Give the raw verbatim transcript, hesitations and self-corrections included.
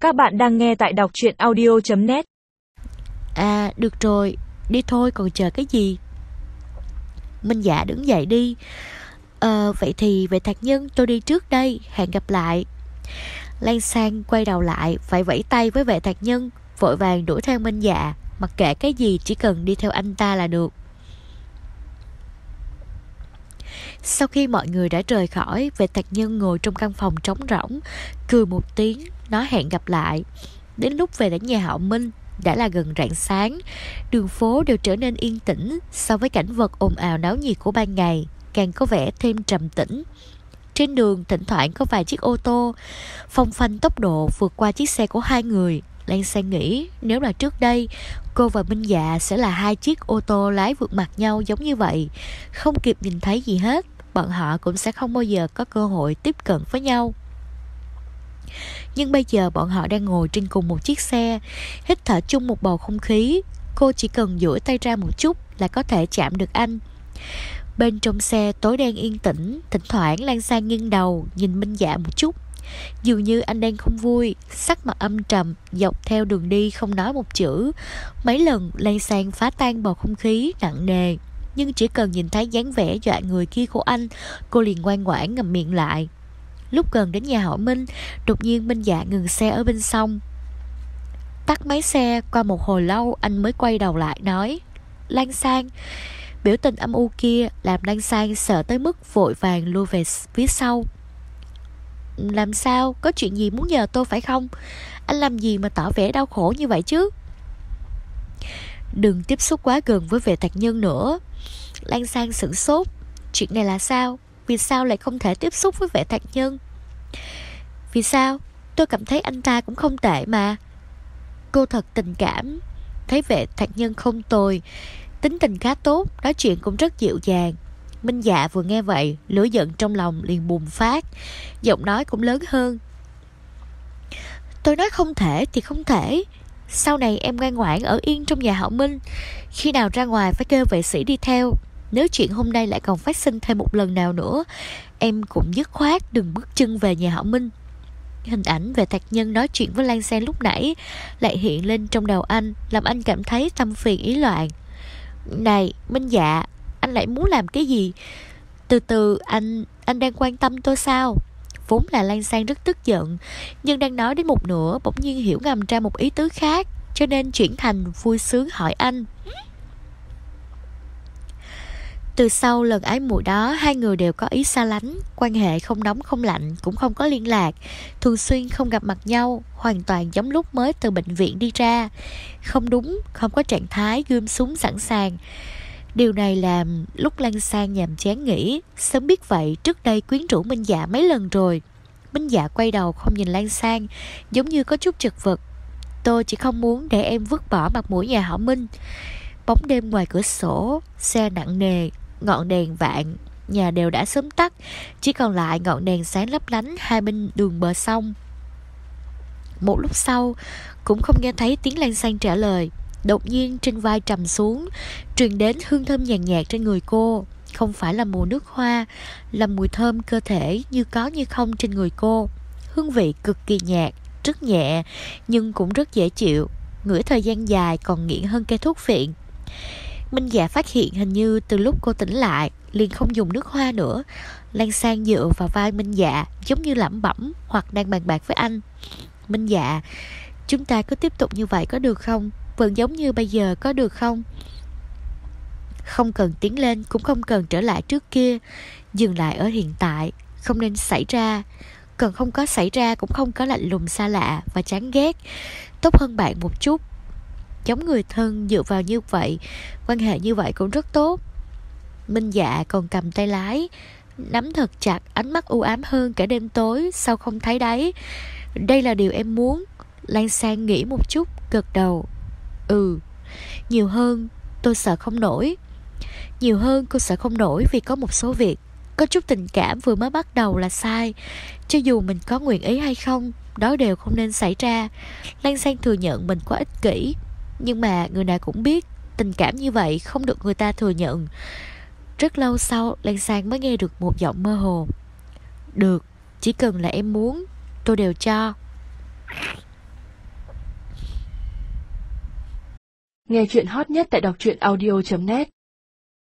Các bạn đang nghe tại đọc truyện audio chấm net. À được rồi, đi thôi còn chờ cái gì. Minh Dạ đứng dậy đi. Ờ vậy thì về Thạc Nhân tôi đi trước đây, hẹn gặp lại. Lan Sang quay đầu lại, phải vẫy tay với vệ Thạc Nhân, vội vàng đuổi theo Minh Dạ. Mặc kệ cái gì, chỉ cần đi theo anh ta là được. Sau khi mọi người đã rời khỏi, vệ Thạc Nhân ngồi trong căn phòng trống rỗng, cười một tiếng, nói hẹn gặp lại. Đến lúc về đến nhà họ Minh đã là gần rạng sáng. Đường phố đều trở nên yên tĩnh so với cảnh vật ồn ào náo nhiệt của ban ngày, càng có vẻ thêm trầm tĩnh. Trên đường thỉnh thoảng có vài chiếc ô tô phong phanh tốc độ vượt qua chiếc xe của hai người. Lan Sang nghĩ nếu là trước đây, cô và Minh Dạ sẽ là hai chiếc ô tô lái vượt mặt nhau giống như vậy, không kịp nhìn thấy gì hết, bọn họ cũng sẽ không bao giờ có cơ hội tiếp cận với nhau. Nhưng bây giờ bọn họ đang ngồi trên cùng một chiếc xe, hít thở chung một bầu không khí. Cô chỉ cần duỗi tay ra một chút là có thể chạm được anh. Bên trong xe tối đen yên tĩnh, thỉnh thoảng Lan Sang nghiêng đầu nhìn Minh Dạ một chút. Dường như anh đang không vui, sắc mặt âm trầm, dọc theo đường đi không nói một chữ. Mấy lần Lan Sang phá tan bầu không khí nặng nề, nhưng chỉ cần nhìn thấy dáng vẻ dọa người kia của anh, cô liền ngoan ngoãn ngậm miệng lại. Lúc gần đến nhà họ Minh, đột nhiên Minh Dạ ngừng xe ở bên sông. Tắt máy xe, qua một hồi lâu anh mới quay đầu lại nói: Lan Sang. Biểu tình âm u kia làm Lan Sang sợ tới mức vội vàng lui về phía sau. Làm sao? Có chuyện gì muốn nhờ tôi phải không? Anh làm gì mà tỏ vẻ đau khổ như vậy chứ? Đừng tiếp xúc quá gần với vệ Thạc Nhân nữa. Lan Sang sửng sốt. Chuyện này là sao? Vì sao lại không thể tiếp xúc với vệ Thạc Nhân? Vì sao? Tôi cảm thấy anh ta cũng không tệ mà. Cô thật tình cảm. Thấy vệ Thạc Nhân không tồi, tính tình khá tốt, nói chuyện cũng rất dịu dàng. Minh Dạ vừa nghe vậy, lửa giận trong lòng liền bùng phát, giọng nói cũng lớn hơn. Tôi nói không thể thì không thể. Sau này em ngoan ngoãn ở yên trong nhà họ Minh, khi nào ra ngoài phải kêu vệ sĩ đi theo. Nếu chuyện hôm nay lại còn phát sinh thêm một lần nào nữa, em cũng dứt khoát đừng bước chân về nhà họ Minh. Hình ảnh về Thạc Nhân nói chuyện với Lan Sang lúc nãy lại hiện lên trong đầu anh, làm anh cảm thấy tâm phiền ý loạn. Này Minh Dạ, anh lại muốn làm cái gì? Từ từ, anh anh đang quan tâm tôi sao? Vốn là Lan Sang rất tức giận, nhưng đang nói đến một nửa bỗng nhiên hiểu ngầm ra một ý tứ khác, cho nên chuyển thành vui sướng hỏi anh. Từ sau lần ái muội đó, hai người đều có ý xa lánh, quan hệ không nóng không lạnh, cũng không có liên lạc, thường xuyên không gặp mặt nhau, hoàn toàn giống lúc mới từ bệnh viện đi ra. Không đúng, không có trạng thái gươm súng sẵn sàng. Điều này làm lúc Lan Sang nhàm chán nghĩ, sớm biết vậy trước đây quyến rũ Minh Dạ mấy lần rồi. Minh Dạ quay đầu không nhìn Lan Sang, giống như có chút chật vật. Tôi chỉ không muốn để em vứt bỏ mặt mũi nhà họ Minh. Bóng đêm ngoài cửa sổ, xe nặng nề, ngọn đèn vạn nhà đều đã sớm tắt, chỉ còn lại ngọn đèn sáng lấp lánh hai bên đường bờ sông. Một lúc sau cũng không nghe thấy tiếng Lan Sang trả lời. Đột nhiên trên vai trầm xuống, truyền đến hương thơm nhàn nhạt trên người cô. Không phải là mùi nước hoa, là mùi thơm cơ thể như có như không trên người cô. Hương vị cực kỳ nhạt, rất nhẹ, nhưng cũng rất dễ chịu. Ngửi thời gian dài còn nghiện hơn cây thuốc phiện. Minh Dạ phát hiện hình như từ lúc cô tỉnh lại liền không dùng nước hoa nữa. Lan Sang dựa vào vai Minh Dạ, giống như lẩm bẩm hoặc đang bàn bạc với anh. Minh Dạ, chúng ta cứ tiếp tục như vậy có được không? Vẫn giống như bây giờ có được không? Không cần tiến lên, cũng không cần trở lại trước kia. Dừng lại ở hiện tại, không nên xảy ra. Còn không có xảy ra cũng không có lạnh lùng xa lạ và chán ghét. Tốt hơn bạn một chút. Giống người thân dựa vào như vậy, quan hệ như vậy cũng rất tốt. Minh Dạ còn cầm tay lái, nắm thật chặt, ánh mắt u ám hơn cả đêm tối sao không thấy đáy. Đây là điều em muốn. Lan Sang nghĩ một chút, gật đầu. Ừ. Nhiều hơn tôi sợ không nổi. Nhiều hơn cô sợ không nổi vì có một số việc, có chút tình cảm vừa mới bắt đầu là sai. Cho dù mình có nguyện ý hay không, đó đều không nên xảy ra. Lan Sang thừa nhận mình quá ích kỷ, nhưng mà người nào cũng biết tình cảm như vậy không được người ta thừa nhận. Rất lâu sau, Lan Sang mới nghe được một giọng mơ hồ. Được, chỉ cần là em muốn, tôi đều cho. Nghe chuyện hot nhất tại đọc truyện audio chấm net.